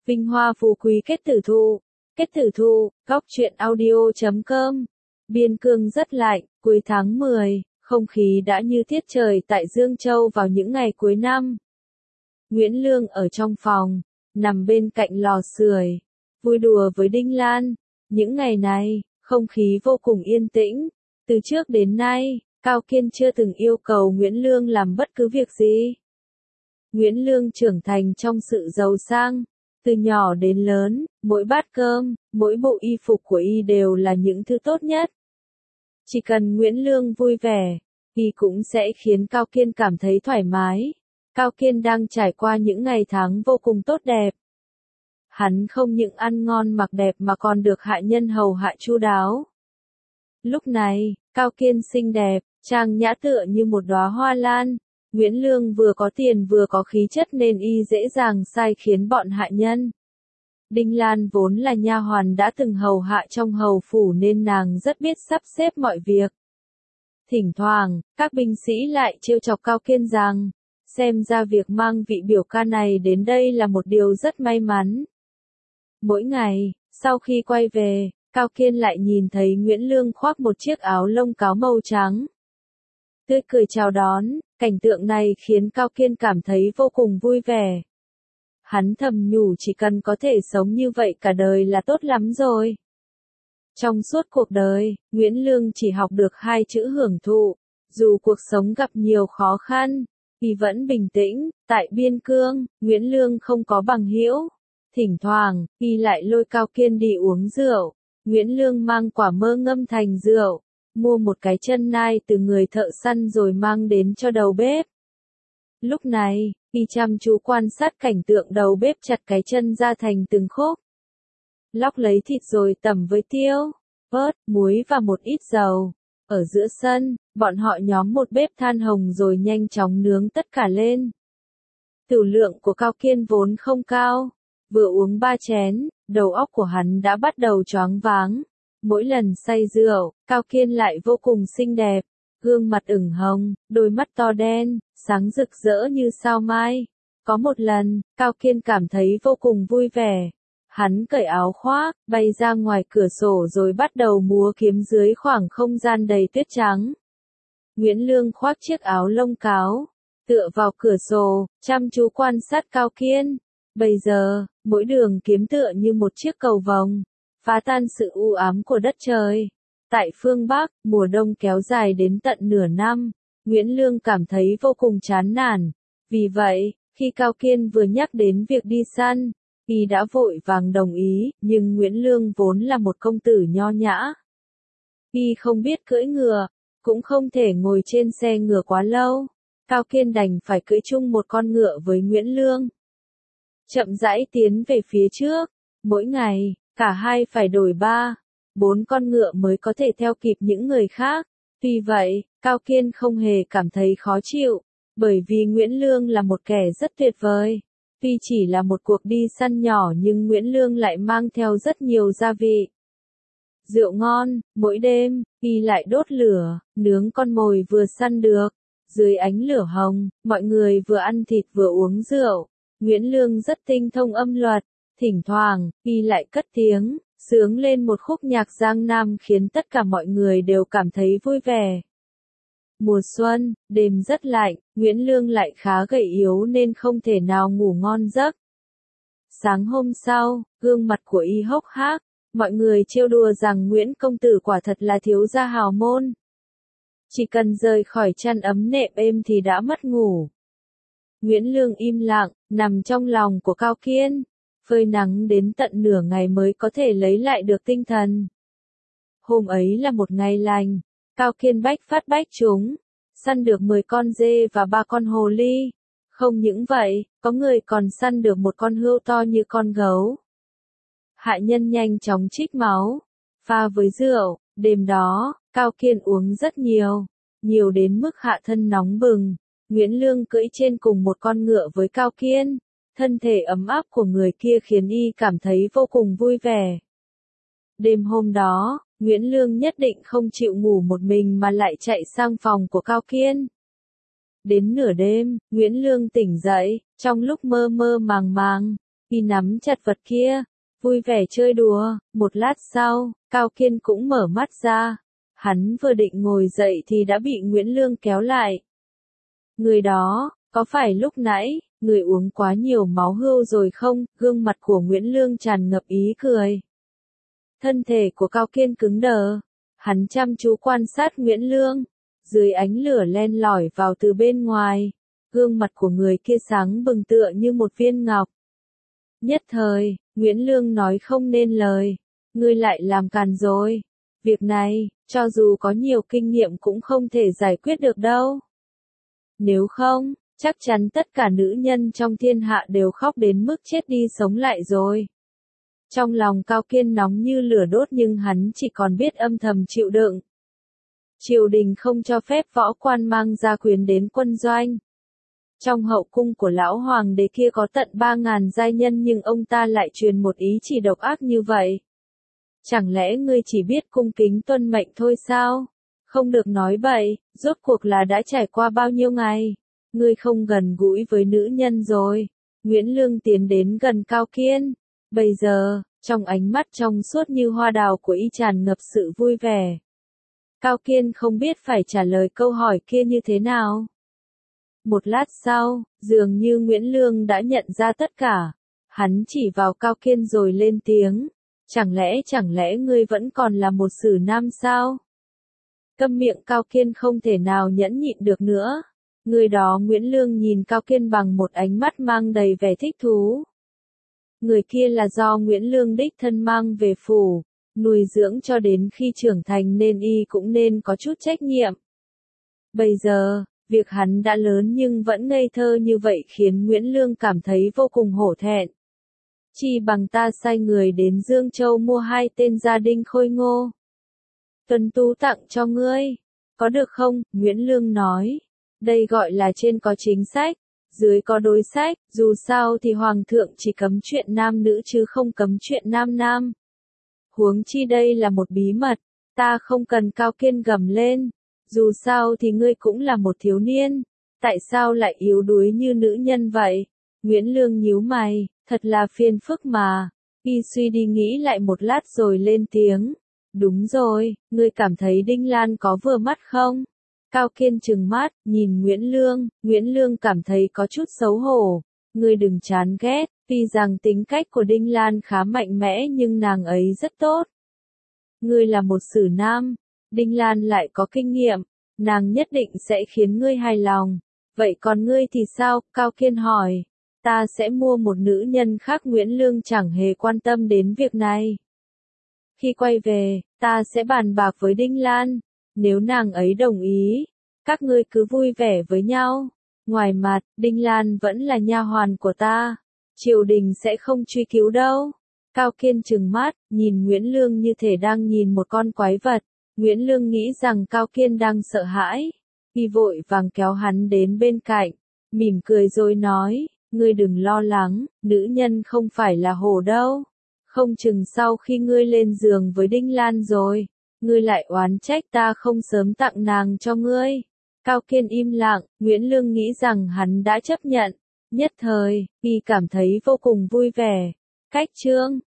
Vinh hoa phú quý kết tử thụ. Kết tử thụ, góc truyện audio.com. Biên cương rất lạnh, cuối tháng 10, không khí đã như tiết trời tại Dương Châu vào những ngày cuối năm. Nguyễn Lương ở trong phòng, nằm bên cạnh lò sưởi, vui đùa với Đinh Lan. Những ngày này, không khí vô cùng yên tĩnh. Từ trước đến nay, Cao Kiên chưa từng yêu cầu Nguyễn Lương làm bất cứ việc gì. Nguyễn Lương trưởng thành trong sự giàu sang. Từ nhỏ đến lớn, mỗi bát cơm, mỗi bộ y phục của y đều là những thứ tốt nhất. Chỉ cần Nguyễn Lương vui vẻ, y cũng sẽ khiến Cao Kiên cảm thấy thoải mái. Cao Kiên đang trải qua những ngày tháng vô cùng tốt đẹp. Hắn không những ăn ngon mặc đẹp mà còn được hạ nhân hầu hạ chu đáo. Lúc này, Cao Kiên xinh đẹp, trang nhã tựa như một đóa hoa lan. Nguyễn Lương vừa có tiền vừa có khí chất nên y dễ dàng sai khiến bọn hạ nhân. Đinh Lan vốn là nha hoàn đã từng hầu hạ trong hầu phủ nên nàng rất biết sắp xếp mọi việc. Thỉnh thoảng, các binh sĩ lại trêu chọc Cao Kiên rằng, xem ra việc mang vị biểu ca này đến đây là một điều rất may mắn. Mỗi ngày, sau khi quay về, Cao Kiên lại nhìn thấy Nguyễn Lương khoác một chiếc áo lông cáo màu trắng. Tươi cười chào đón, cảnh tượng này khiến Cao Kiên cảm thấy vô cùng vui vẻ. Hắn thầm nhủ chỉ cần có thể sống như vậy cả đời là tốt lắm rồi. Trong suốt cuộc đời, Nguyễn Lương chỉ học được 2 chữ hưởng thụ. Dù cuộc sống gặp nhiều khó khăn, y vẫn bình tĩnh. Tại biên cương, Nguyễn Lương không có bằng hữu. Thỉnh thoảng, y lại lôi Cao Kiên đi uống rượu. Nguyễn Lương mang quả mơ ngâm thành rượu, mua một cái chân nai từ người thợ săn rồi mang đến cho đầu bếp. Lúc này, y chăm chú quan sát cảnh tượng đầu bếp chặt cái chân ra thành từng khúc. Lóc lấy thịt rồi tẩm với tiêu, ớt, muối và một ít dầu. Ở giữa sân, bọn họ nhóm một bếp than hồng rồi nhanh chóng nướng tất cả lên. Tửu lượng của Cao Kiên vốn không cao. Vừa uống 3 chén, đầu óc của hắn đã bắt đầu choáng váng. Mỗi lần say rượu, Cao Kiên lại vô cùng xinh đẹp. Gương mặt ửng hồng, đôi mắt to đen, sáng rực rỡ như sao mai. Có một lần, Cao Kiên cảm thấy vô cùng vui vẻ. Hắn cởi áo khoác, bay ra ngoài cửa sổ rồi bắt đầu múa kiếm dưới khoảng không gian đầy tuyết trắng. Nguyễn Lương khoác chiếc áo lông cáo, tựa vào cửa sổ, chăm chú quan sát Cao Kiên. Bây giờ, mỗi đường kiếm tựa như một chiếc cầu vồng, phá tan sự u ám của đất trời. Tại phương Bắc, mùa đông kéo dài đến tận nửa năm, Nguyễn Lương cảm thấy vô cùng chán nản. Vì vậy, khi Cao Kiên vừa nhắc đến việc đi săn, y đã vội vàng đồng ý, nhưng Nguyễn Lương vốn là một công tử nho nhã. Y không biết cưỡi ngựa, cũng không thể ngồi trên xe ngựa quá lâu. Cao Kiên đành phải cưỡi chung một con ngựa với Nguyễn Lương. Chậm rãi tiến về phía trước, mỗi ngày, cả hai phải đổi 4 con ngựa mới có thể theo kịp những người khác. Tuy vậy, Cao Kiên không hề cảm thấy khó chịu, bởi vì Nguyễn Lương là một kẻ rất tuyệt vời. Tuy chỉ là một cuộc đi săn nhỏ nhưng Nguyễn Lương lại mang theo rất nhiều gia vị. Rượu ngon, mỗi đêm, y lại đốt lửa, nướng con mồi vừa săn được. Dưới ánh lửa hồng, mọi người vừa ăn thịt vừa uống rượu. Nguyễn Lương rất tinh thông âm luật, thỉnh thoảng, y lại cất tiếng, sướng lên một khúc nhạc Giang Nam khiến tất cả mọi người đều cảm thấy vui vẻ. Mùa xuân, đêm rất lạnh, Nguyễn Lương lại khá gầy yếu nên không thể nào ngủ ngon giấc. Sáng hôm sau, gương mặt của y hốc hác, mọi người trêu đùa rằng Nguyễn công tử quả thật là thiếu gia hào môn. Chỉ cần rời khỏi chăn ấm nệm êm thì đã mất ngủ. Nguyễn Lương im lặng, nằm trong lòng của Cao Kiên, phơi nắng đến tận nửa ngày mới có thể lấy lại được tinh thần. Hôm ấy là một ngày lành, Cao Kiên bách phát bách trúng, săn được 10 con dê và 3 con hồ ly. Không những vậy, có người còn săn được một con hươu to như con gấu. Hạ nhân nhanh chóng trích máu, pha với rượu. Đêm đó, Cao Kiên uống rất nhiều, nhiều đến mức hạ thân nóng bừng. Nguyễn Lương cưỡi trên cùng một con ngựa với Cao Kiên. Thân thể ấm áp của người kia khiến y cảm thấy vô cùng vui vẻ. Đêm hôm đó, Nguyễn Lương nhất định không chịu ngủ một mình mà lại chạy sang phòng của Cao Kiên. Đến nửa đêm, Nguyễn Lương tỉnh dậy, trong lúc mơ mơ màng màng, Y nắm chặt vật kia, vui vẻ chơi đùa. Một lát sau, Cao Kiên cũng mở mắt ra. Hắn vừa định ngồi dậy thì đã bị Nguyễn Lương kéo lại. Người đó, có phải lúc nãy, người uống quá nhiều máu hươu rồi không? Gương mặt của Nguyễn Lương tràn ngập ý cười. Thân thể của Cao Kiên cứng đờ. Hắn chăm chú quan sát Nguyễn Lương. Dưới ánh lửa len lỏi vào từ bên ngoài. Gương mặt của người kia sáng bừng tựa như một viên ngọc. Nhất thời, Nguyễn Lương nói không nên lời. Ngươi lại làm càn rồi. Việc này, cho dù có nhiều kinh nghiệm cũng không thể giải quyết được đâu. Nếu không, chắc chắn tất cả nữ nhân trong thiên hạ đều khóc đến mức chết đi sống lại rồi. Trong lòng Cao Kiên nóng như lửa đốt nhưng hắn chỉ còn biết âm thầm chịu đựng. Triều đình không cho phép võ quan mang gia quyến đến quân doanh. Trong hậu cung của lão hoàng đế kia có tận 3.000 giai nhân nhưng ông ta lại truyền một ý chỉ độc ác như vậy. Chẳng lẽ ngươi chỉ biết cung kính tuân mệnh thôi sao? Không được nói bậy, rốt cuộc là đã trải qua bao nhiêu ngày? Ngươi không gần gũi với nữ nhân rồi. Nguyễn Lương tiến đến gần Cao Kiên. Bây giờ, trong ánh mắt trong suốt như hoa đào của y tràn ngập sự vui vẻ. Cao Kiên không biết phải trả lời câu hỏi kia như thế nào. Một lát sau, dường như Nguyễn Lương đã nhận ra tất cả. Hắn chỉ vào Cao Kiên rồi lên tiếng. Chẳng lẽ ngươi vẫn còn là một sử nam sao? Câm miệng. Cao Kiên không thể nào nhẫn nhịn được nữa. Người đó Nguyễn Lương nhìn Cao Kiên bằng một ánh mắt mang đầy vẻ thích thú. Người kia là do Nguyễn Lương đích thân mang về phủ, nuôi dưỡng cho đến khi trưởng thành nên y cũng nên có chút trách nhiệm. Bây giờ, việc hắn đã lớn nhưng vẫn ngây thơ như vậy khiến Nguyễn Lương cảm thấy vô cùng hổ thẹn. Chi bằng ta sai người đến Dương Châu mua 2 tên gia đình khôi ngô. Tuân tú tặng cho ngươi. Có được không? Nguyễn Lương nói. Đây gọi là trên có chính sách, dưới có đối sách, dù sao thì Hoàng thượng chỉ cấm chuyện nam nữ chứ không cấm chuyện nam nam. Huống chi đây là một bí mật, ta không cần. Cao Kiên gầm lên. Dù sao thì ngươi cũng là một thiếu niên, tại sao lại yếu đuối như nữ nhân vậy? Nguyễn Lương nhíu mày, thật là phiền phức mà. Y suy đi nghĩ lại một lát rồi lên tiếng. Đúng rồi, ngươi cảm thấy Đinh Lan có vừa mắt không? Cao Kiên trừng mắt, nhìn Nguyễn Lương cảm thấy có chút xấu hổ. Ngươi đừng chán ghét, tuy rằng tính cách của Đinh Lan khá mạnh mẽ nhưng nàng ấy rất tốt. Ngươi là một sử nam, Đinh Lan lại có kinh nghiệm, nàng nhất định sẽ khiến ngươi hài lòng. Vậy còn ngươi thì sao? Cao Kiên hỏi. Ta sẽ mua một nữ nhân khác. Nguyễn Lương chẳng hề quan tâm đến việc này. Khi quay về, ta sẽ bàn bạc với Đinh Lan. Nếu nàng ấy đồng ý, các ngươi cứ vui vẻ với nhau. Ngoài mặt, Đinh Lan vẫn là nha hoàn của ta. Triều đình sẽ không truy cứu đâu. Cao Kiên trừng mắt, nhìn Nguyễn Lương như thể đang nhìn một con quái vật. Nguyễn Lương nghĩ rằng Cao Kiên đang sợ hãi. Y vội vàng kéo hắn đến bên cạnh, mỉm cười rồi nói, ngươi đừng lo lắng, nữ nhân không phải là hổ đâu. Không chừng sau khi ngươi lên giường với Đinh Lan rồi, ngươi lại oán trách ta không sớm tặng nàng cho ngươi. Cao Kiên im lặng, Nguyễn Lương nghĩ rằng hắn đã chấp nhận. Nhất thời, y cảm thấy vô cùng vui vẻ. Cách chương